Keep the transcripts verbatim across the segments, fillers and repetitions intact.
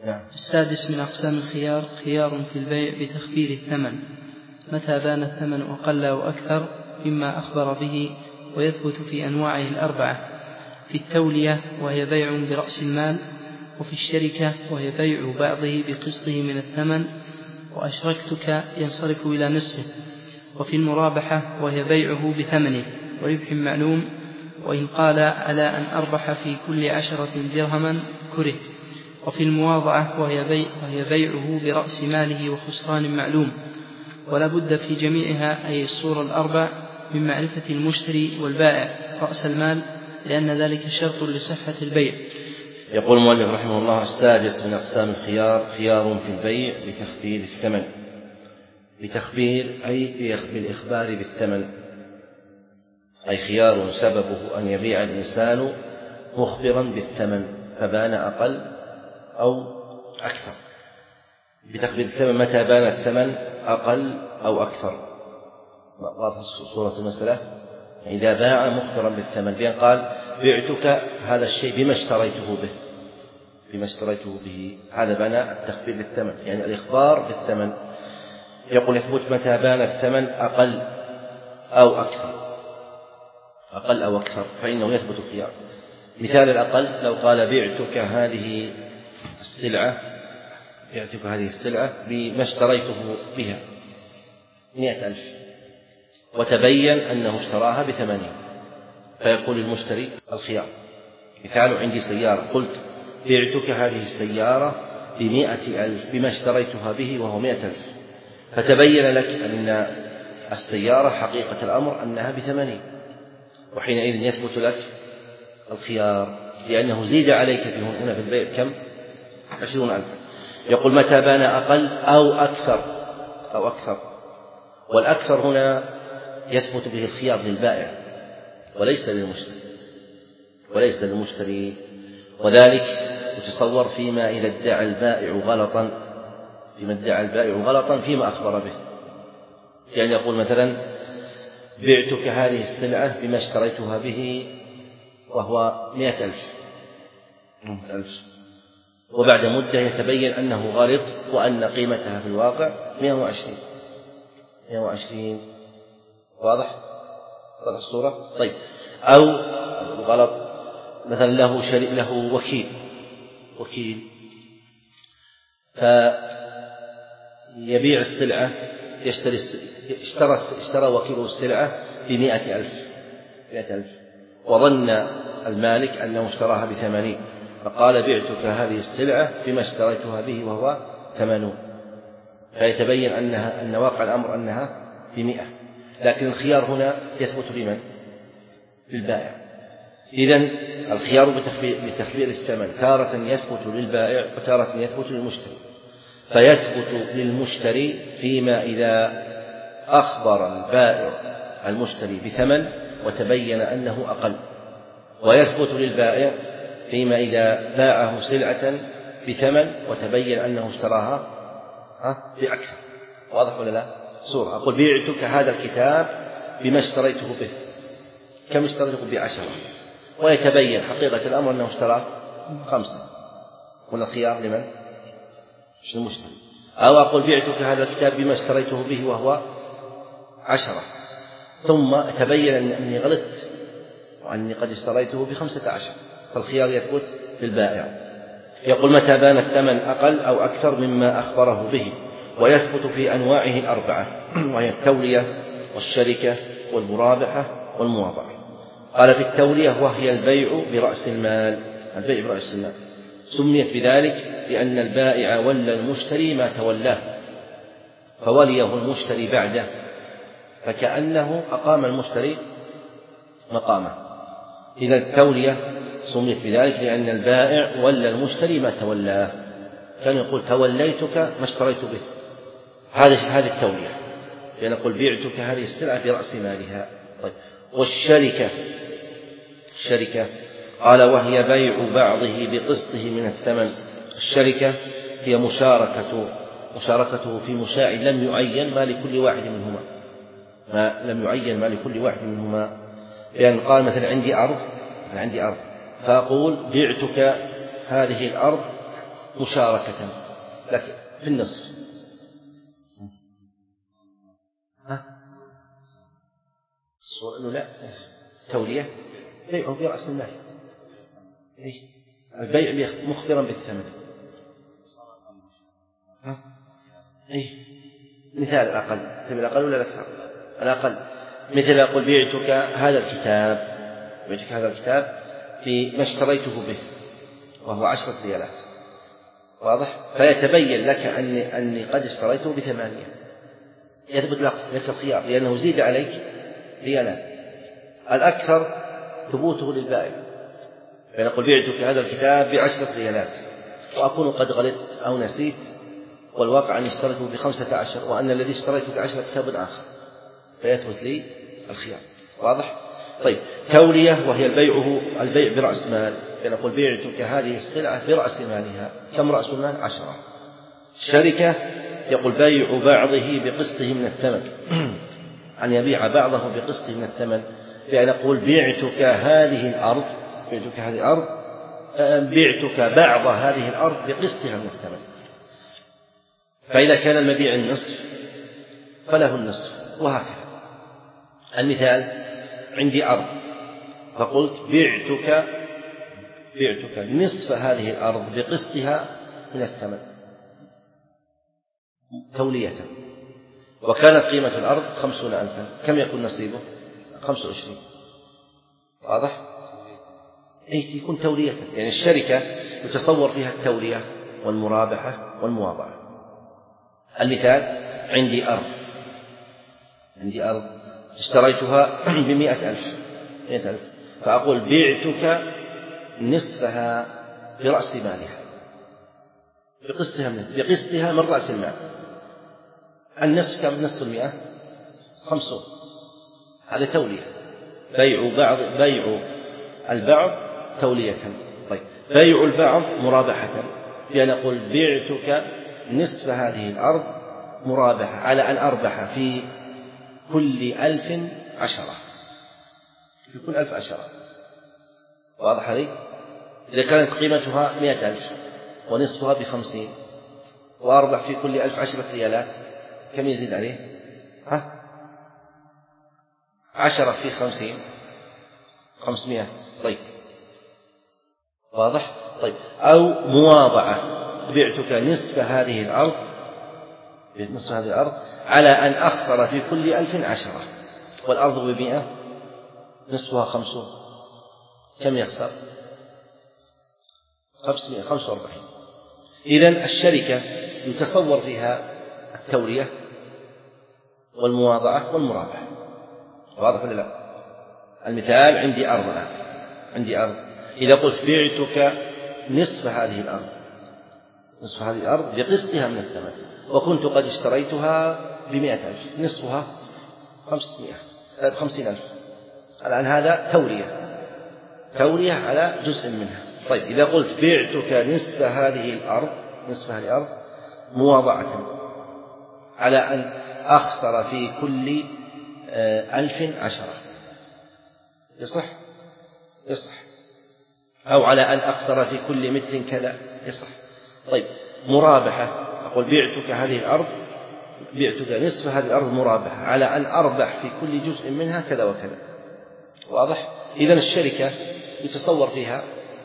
السادس من أقسام الخيار خيار في البيع بتخفيض الثمن متى بان الثمن أقل أو أكثر مما أخبر به، ويثبت في أنواعه الأربعة: في التولية وهي بيع برأس المال، وفي الشركة وهي بيع بعضه بقسطه من الثمن وأشركتك ينصرف إلى نصفه، وفي المرابحة وهي بيعه بثمنه وربح معلوم، وإن قال على أن أربح في كل عشرة درهما كره، وفي المواضعة وهي, بيع وهي بيعه برأس ماله وخسران معلوم. ولا بد في جميعها أي الصور الأربع من معرفة المشتري والبائع رأس المال، لأن ذلك شرط لصحة البيع. يقول المؤلف رحمه الله: السادس من أقسام الخيار خيار في البيع بتخفيض الثمن. بتخفيض أي بالإخبار بالثمن، أي خيار سببه أن يبيع الإنسان مخبرا بالثمن فبان أقل أو أكثر. بتخفيض الثمن متى بان الثمن أقل أو أكثر. واضح صورة المسألة؟ إذا باع مخبرا بالثمن، بأن قال بعتك هذا الشيء بما اشتريته به بما اشتريته به هذا بنى التخفيض بالثمن، يعني الإخبار بالثمن. يقول يثبت متى بان الثمن أقل أو أكثر أقل أو أكثر فإنه يثبت خيار. مثال الأقل: لو قال بعتك هذه السلعة بعتك هذه السلعة بما اشتريته بها مئة ألف، وتبين أنه اشتراها بثمانين، فيقول المشتري الخيار. مثال: عندي سيارة، قلت بعتك هذه السيارة بمئة ألف بما اشتريتها به وهو مئة ألف، فتبين لك أن السيارة حقيقة الأمر أنها بثمانين، وحينئذ يثبت لك الخيار، لأنه زيد عليك في هنا في البيع كم؟ عشرون ألف. يقول متى بان أقل أو أكثر أو أكثر والأكثر هنا يثبت به الخيار للبائع وليس للمشتري وليس للمشتري وذلك يتصور فيما إذا ادعى البائع غلطا فيما ادعى البائع غلطا فيما أخبر به. يعني يقول مثلا بعتك هذه السلعة بما اشتريتها به وهو مئة ألف ألف، وبعد مدة يتبين أنه غلط وأن قيمتها في الواقع مئة وعشرين مئة وعشرين. واضح؟ واضح الصورة؟ طيب. أو غلط مثلا له شريك له وكيل وكيل فيبيع السلعة يشتري اشترى اشترى وكيله السلعة بمئة ألف مئة ألف، وظن المالك أنه اشتراها بثمانين، فقال بعتك هذه السلعة بما اشتريتها به وهو ثمانون، فيتبين أنها أن واقع الأمر أنها بمئة، لكن الخيار هنا يثبت لمن؟ للبائع. إذن الخيار بتخفيض الثمن تارة يثبت للبائع وتارة يثبت للمشتري. فيثبت للمشتري فيما إذا أخبر البائع المشتري بثمن وتبين أنه أقل، ويثبت للبائع فيما إذا باعه سلعة بثمن وتبين أنه اشتراها بأكثر. واضح ولا لا؟ صورة: أقول بعتك هذا الكتاب بما اشتريته به، كم اشتريته؟ بعشرة، ويتبين حقيقة الأمر أنه اشترى خمسة، ولا خيار لمن؟ مش المشتري. أو أقول بعتك هذا الكتاب بما اشتريته به وهو عشرة، ثم تبين أني غلطت وأني قد اشتريته بخمسة عشر، فالخيار يثبت للبائع. يقول متى بان الثمن أقل أو أكثر مما أخبره به، ويثبت في أنواعه الأربعة، وهي التولية والشركة والمرابحة والمواضعة. قال في التولية وهي البيع برأس المال، البيع برأس المال سميت بذلك لأن البائع ولى المشتري ما تولاه فوليه المشتري بعده، فكأنه أقام المشتري مقامه. إذا التولية سميت بذلك لأن البائع ولى المشتري ما تولاه، كان يقول توليتك ما اشتريت به، هذه هذه التولية، لأن يقول بعتك هذه السلعة برأس مالها. طيب. والشركة الشركة قال وهي بيع بعضه بقسطه من الثمن. الشركة هي مشاركة مشاركته في مشاع لم يعين ما لكل واحد منهما ما لم يعين ما لكل واحد منهما لأن قال مثلا عندي أرض عندي أرض فأقول بعتك هذه الأرض مشاركة لكن في النصف. ها الصورة أنه لا تولية بيعه برأس المال، البيع مخبرا بالثمن. ها أي مثال الأقل، تبي الأقل ولا الأكثر؟ الأقل، مثل أقول بعتك هذا الكتاب، بعتك هذا الكتاب بما اشتريته به وهو عشرة ريالات، واضح؟ فيتبين لك أني, أني قد اشتريته بثمانية، يثبت لك الخيار لأنه زيد عليك ريالات. الأكثر ثبوته للبائع، فنقول بعتك هذا الكتاب بعشرة ريالات وأكون قد غلطت أو نسيت، والواقع أني اشتريته بخمسة عشر وأن الذي اشتريته بعشرة كتاب آخر، فيثبت لي الخيار، واضح؟ طيب تولية وهي البيع البيع برأس مال، فنقول بعتك هذه السلعة برأس مالها. كم رأس المال؟ عشرة. الشركة يقول بيع بعضه بقسطه من الثمن، أن يبيع بعضه بقسطه من الثمن، بأن يقول بعتك هذه الأرض بعتك هذه الأرض بعتك بعض هذه الأرض بقسطها من الثمن. فإذا كان المبيع النصف فله النصف، وهكذا. المثال عندي أرض فقلت بعتك بعتك نصف هذه الأرض بقسطها من الثمن تولية، وكانت قيمة الأرض خمسون ألفا، كم يكون نصيبه؟ خمسة وعشرين، واضح؟ أي يكون تولية، يعني الشركة يتصور فيها التولية والمرابحة والمواضعة. المثال عندي أرض عندي أرض اشتريتها بمئة ألف مئة ألف، فأقول بعتك نصفها برأس مالها بقسطها من بقسطها من رأس المال. النصف كم؟ نصف المئة خمسون، هذا تولية. بيع بعض بيع البعض تولية. طيب بيع البعض مرابحة، بأن أقول بعتك نصف هذه الأرض مرابحة على أن أربح في كل ألف عشرة، في كل ألف عشرة، واضح هذه؟ إذا كانت قيمتها مئة ألف ونصفها بخمسين وأربح في كل ألف عشرة ريالات، كم يزيد عليه؟ ها؟ عشرة في خمسين خمسمائة. طيب واضح؟ طيب أو مواضعة، بعتك نصف هذه الأرض نصف هذه الأرض على أن أخسر في كل ألف عشرة، والأرض بمئة نصفها خمسون، كم يخسر؟ خمسمائة خمسة وأربعين. إذن الشركة يتصور فيها التولية والمواضعة والمرابحة، واضح ولا لا؟ المثال عندي أرض الآن عندي أرض إذا قلت بعتك نصف هذه الأرض نصف هذه الأرض بقسطها من الثمن، وكنت قد اشتريتها بمئة ألف، نصفها خمسمائة خمسين ألف، الآن هذا تولية تولية على جزء منها. طيب إذا قلت بعتك نصف هذه الأرض نصف هذه الأرض مواضعة على أن أخسر في كل ألف عشرة، يصح يصح أو على أن أخسر في كل متر كذا، يصح. طيب مرابحة، أقول بعتك هذه الأرض بعتك نصف هذه الأرض مرابحة على أن أربح في كل جزء منها كذا وكذا، واضح؟ إذن الشركة يتصور فيها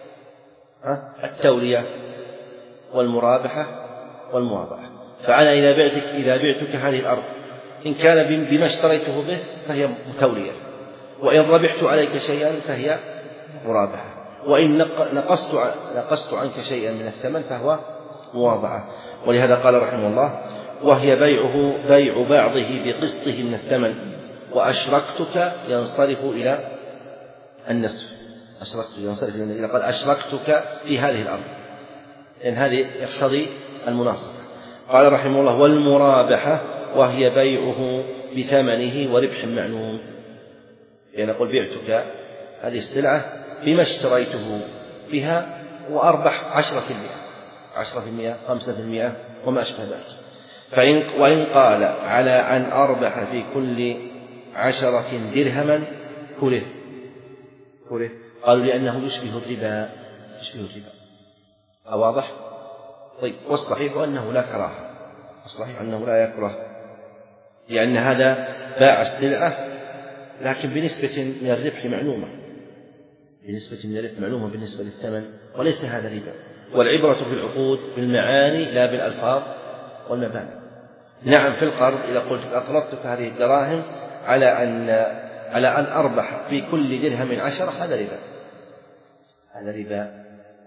التولية والمرابحة والمواضعة. فأنا إذا بعتك إذا بعتك هذه الأرض إن كان بما اشتريته به فهي متولية، وإن ربحت عليك شيئا فهي مرابحة، وإن نقصت نقصت عنك شيئا من الثمن فهو مواضعة. ولهذا قال رحمه الله وهي بيعه بيع بعضه بقسطه من الثمن، وأشركتك ينصرف إلى النصف، أشركتك ينصرف إلى قال أشركتك في هذه الأرض، لأن هذه يقتضي المناصفة. قال رحمه الله والمرابحة وهي بيعه بثمنه وربح معلوم، يعني نقول بعتك هذه السلعة بما اشتريته بها وأربح عشرة في المئة عشرة في المئة خمسة في المئة وما أشبه ذلك. فإن وإن قال على أن أربح في كل عشرة درهما كره كره قالوا لأنه يشبه الربا يشبه الربا. واضح؟ طيب، والصحيح أنه لا كراهة، الصحيح أنه لا يكره، لأن هذا باع السلعة لكن بنسبة من الربح معلومة، بنسبة من الربح معلومة بالنسبة للثمن، وليس هذا ربا. والعبرة في العقود بالمعاني لا بالألفاظ والمباني. نعم، في القرض إذا قلت أقرضتك هذه الدراهم على أن على أن أربح في كل درهم عشرة، هذا ربا، هذا ربا،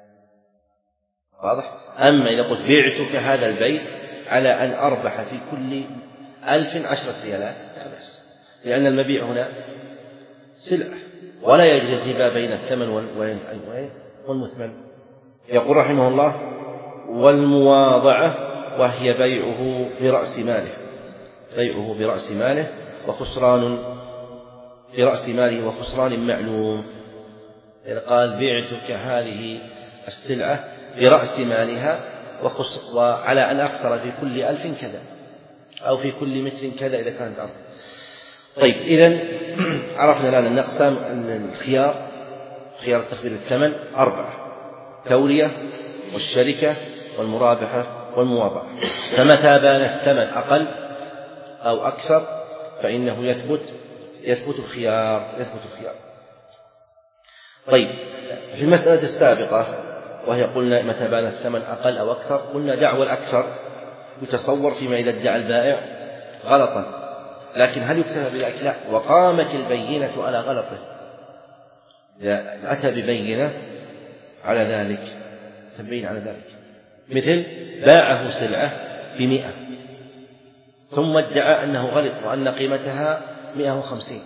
واضح. أما إذا قلت بعتك هذا البيت على أن أربح في كل ألف عشرة ريالات، لا بأس، لأن المبيع هنا سلعة ولا يجري الربا بين الثمن والمثمن. يقول رحمه الله: والمواضعة وهي بيعه برأس ماله، بيعه برأس ماله وخسران برأس ماله وخسران معلوم. إذا قال بعتك هذه السلعة برأس مالها وعلى أن أخسر في كل ألف كذا، أو في كل متر كذا إذا كانت أرض. طيب، إذن عرفنا الآن أن أقسام الخيار، خيار التخفيض الثمن أربعة: تورية والشركة والمرابحة والمواضعة. فمتى بان الثمن أقل أو أكثر فإنه يثبت يثبت الخيار يثبت الخيار. طيب، في المسألة السابقة وهي قلنا متى بان الثمن أقل أو أكثر، قلنا دعوى الأكثر يتصور فيما إذا ادعى البائع غلطا، لكن هل يكتفى بذلك؟ لا، وقامت البينة على غلطه. إذا أتى ببينة على ذلك تبين على ذلك، مثل باعه سلعة بمئة ثم ادعى أنه غلط وأن قيمتها مئة وخمسين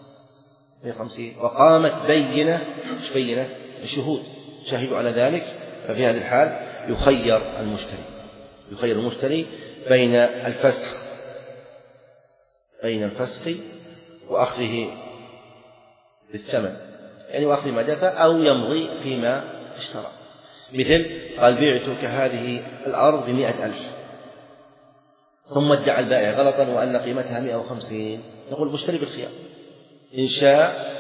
وقامت بينة، مش بينة شهود شهدوا على ذلك، ففي هذه الحال يخير المشتري يخير المشتري بين الفسخ بين الفسخ وأخذه بالثمن، يعني وأخذ ما دفع، أو يمضي فيما اشترى. مثل قال بعتك هذه الأرض بمئة ألف ثم ادعى البائع غلطا وأن قيمتها مئة وخمسين، نقول المشتري بالخيار، إن شاء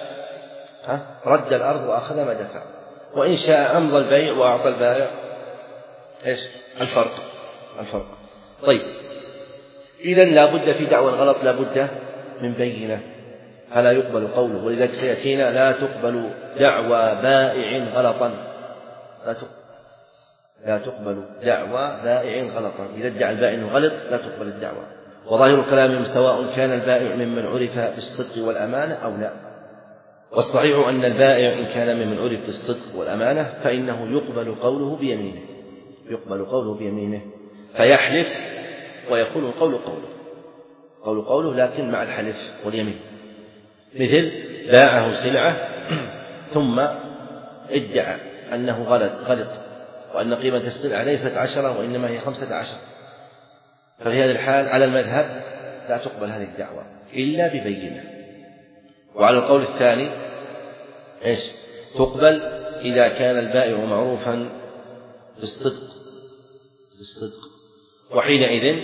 رد الأرض وأخذ ما دفع، وإن شاء أمضى البيع وأعطى البائع إيش الفرق الفرق طيب، إذن لا بد في دعوى الغلط لا بد من بينة، فلا يقبل قوله. ولذلك سيأتينا: لا تقبل دعوى بائع غلطا، لا تقبل, لا تقبل دعوى بائع غلطا، إذا ادعى البائع غلط لا تقبل الدعوى. وظاهر كلامهم سواء كان البائع ممن عرف بالصدق والأمانة أو لا. والصحيح أن البائع إن كان ممن عرف بالصدق والأمانة فإنه يقبل قوله بيمينه يقبل قوله بيمينه فيحلف ويكون القول قوله قول قوله لكن مع الحلف واليمين. مثل باعه سلعة ثم ادعى أنه غلط غلط وأن قيمة السلعة ليست عشرة وإنما هي خمسة عشر، ففي هذه الحال على المذهب لا تقبل هذه الدعوة إلا ببينة. وعلى القول الثاني إيش تقبل إذا كان البائع معروفا بالصدق بالصدق وحينئذ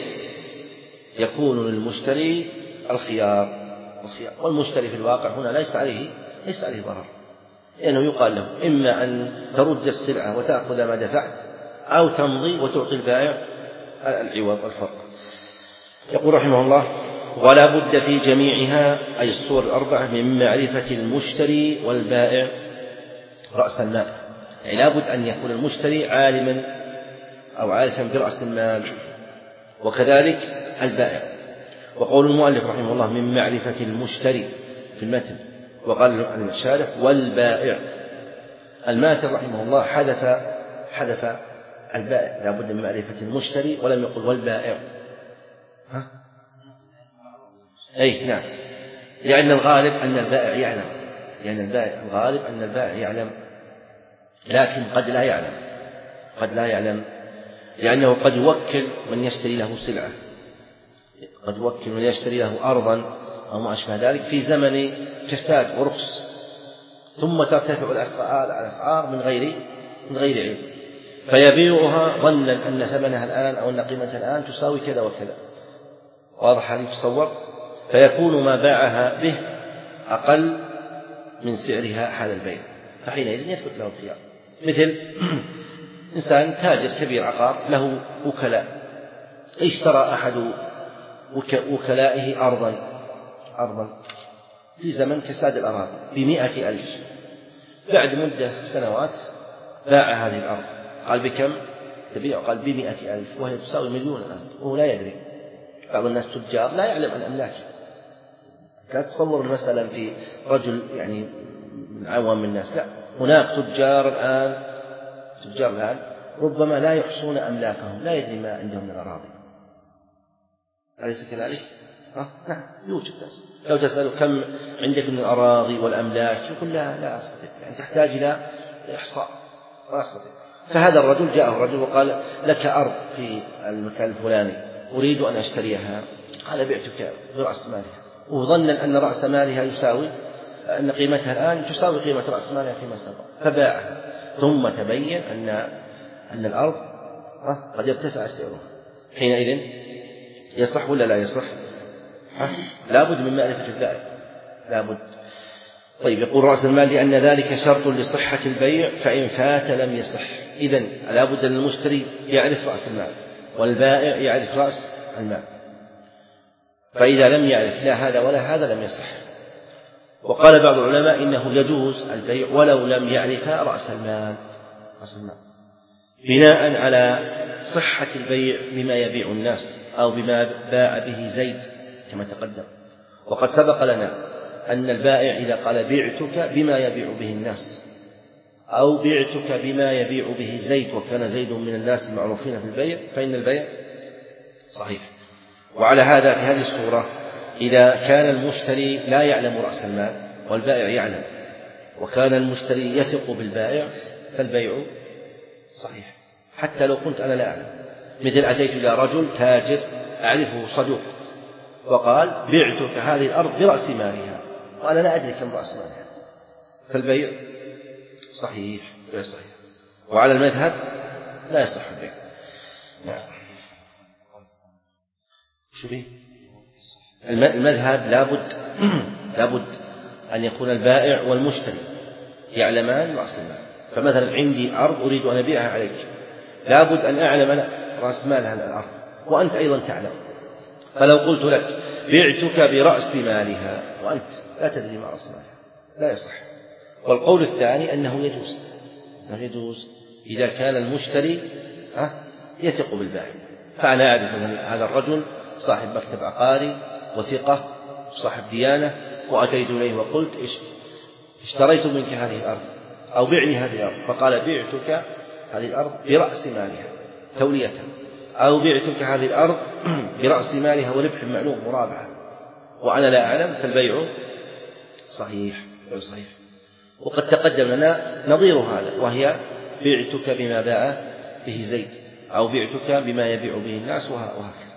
يكون للمشتري الخيار الخيار والمشتري في الواقع هنا ليس عليه ليس عليه ضرر، لأنه يقال له إما أن ترد السلعة وتأخذ ما دفعت أو تمضي وتعطي البائع العوض والفرق. يقول رحمه الله: ولا بد في جميعها أي الصور الأربعة من معرفة المشتري والبائع رأس المال، يعني لا بد أن يكون المشتري عالما أو عارفا برأس المال، وكذلك البائع. وقول المؤلف رحمه الله: من معرفة المشتري في المتن، وقال عن الشارح والبائع. الماتن رحمه الله حذف حذف البائع، لا بد من معرفة المشتري ولم يقل والبائع. ها؟ أي نعم، لأن الغالب أن البائع يعلم لأن البائع الغالب أن البائع يعلم لكن قد لا يعلم قد لا يعلم لأنه قد يوكل من يشتري له سلعة، قد يوكل من يشتري له أرضا أو ما أشبه ذلك في زمن كساد ورخص، ثم ترتفع الأسعار من غير من غير علم، فيبيعها ظنا أن ثمنها الآن أو أن قيمتها الآن تساوي كذا وكذا. واضح هذا يتصور؟ فيكون ما باعها به أقل من سعرها حال البيع، فحينئذ يثبت له الخيار. مثل إنسان تاجر كبير عقار له وكلاء، اشترى أحد وكلائه أرضا أرضا في زمن كساد الأراضي بمئة ألف، بعد مدة سنوات باع هذه الأرض، قال بكم تبيع؟ قال بمئة ألف، وهي تساوي مليون الآن وهو لا يدري. بعض الناس تجار لا يعلم عن أملاكه. لا تصور مثلا في رجل يعني من عوام الناس، لا، هناك تجار الآن تجار الآن ربما لا يحصون أملاكهم، لا يدري ما عندهم من الأراضي. أليس كذلك؟ أه؟ نعم، يوجد ناس لو تسأله كم عندك من الأراضي والأملاك يقول لا لا أستطيع، يعني تحتاج إلى إحصاء لا أستطيع. فهذا الرجل جاءه الرجل وقال لك أرض في المكان الفلاني أريد أن أشتريها، قال بعتك برأس مالها، وظن أن رأس مالها يساوي أن قيمتها الآن تساوي قيمة رأس مالها فيما سبق، فباعها، ثم تبين أن أن الأرض قد ارتفع سعرها. حينئذ يصح ولا لا يصح؟ لا بد من معرفة البائع، لا بد. طيب، يقول رأس المال لأن ذلك شرط لصحة البيع، فإن فات لم يصح. إذن لا بد أن المشتري يعرف رأس المال والبائع يعرف رأس المال، فإذا لم يعرف لا هذا ولا هذا لم يصح. وقال بعض العلماء إنه يجوز البيع ولو لم يعرف رأس المال، رأس المال بناء على صحة البيع بما يبيع الناس أو بما باع به زيد كما تقدم. وقد سبق لنا أن البائع إذا قال بعتك بما يبيع به الناس أو بعتك بما يبيع به زيد وكان زيد من الناس المعروفين في البيع فإن البيع صحيح. وعلى هذا في هذه الصورة إذا كان المشتري لا يعلم رأس المال والبائع يعلم وكان المشتري يثق بالبائع فالبيع صحيح، حتى لو كنت أنا لا أعلم. مثل أتيت إلى رجل تاجر أعرفه صدوق وقال بعتك هذه الأرض برأس مالها وأنا لا أدري كم رأس مالها، فالبيع صحيح غير صحيح. وعلى المذهب لا يصح البيع. نعم. شو به؟ المذهب لابد لابد أن يكون البائع والمشتري يعلمان رأس المال. فمثلا عندي أرض أريد أن أبيعها عليك، لابد أن أعلم أنا رأس مال هذه الأرض وأنت أيضا تعلم. فلو قلت لك بعتك برأس مالها وأنت لا تدري ما رأس مالها لا يصح. والقول الثاني أنه يجوز، أنه يجوز إذا كان المشتري يثق بالبائع. فأنا أعرف أن هذا الرجل صاحب مكتب عقاري وثقة صاحب ديانة، وأتيت إليه وقلت اشتريت منك هذه الأرض أو بعني هذه الأرض، فقال بعتك هذه الأرض برأس مالها تولية، أو بعتك هذه الأرض برأس مالها وربح معلوم مرابحة، وأنا لا أعلم، فالبيع صحيح صحيح. وقد تقدم لنا نظير هذا، وهي بعتك بما باع به زيد أو بعتك بما يبيع به الناس وهكذا.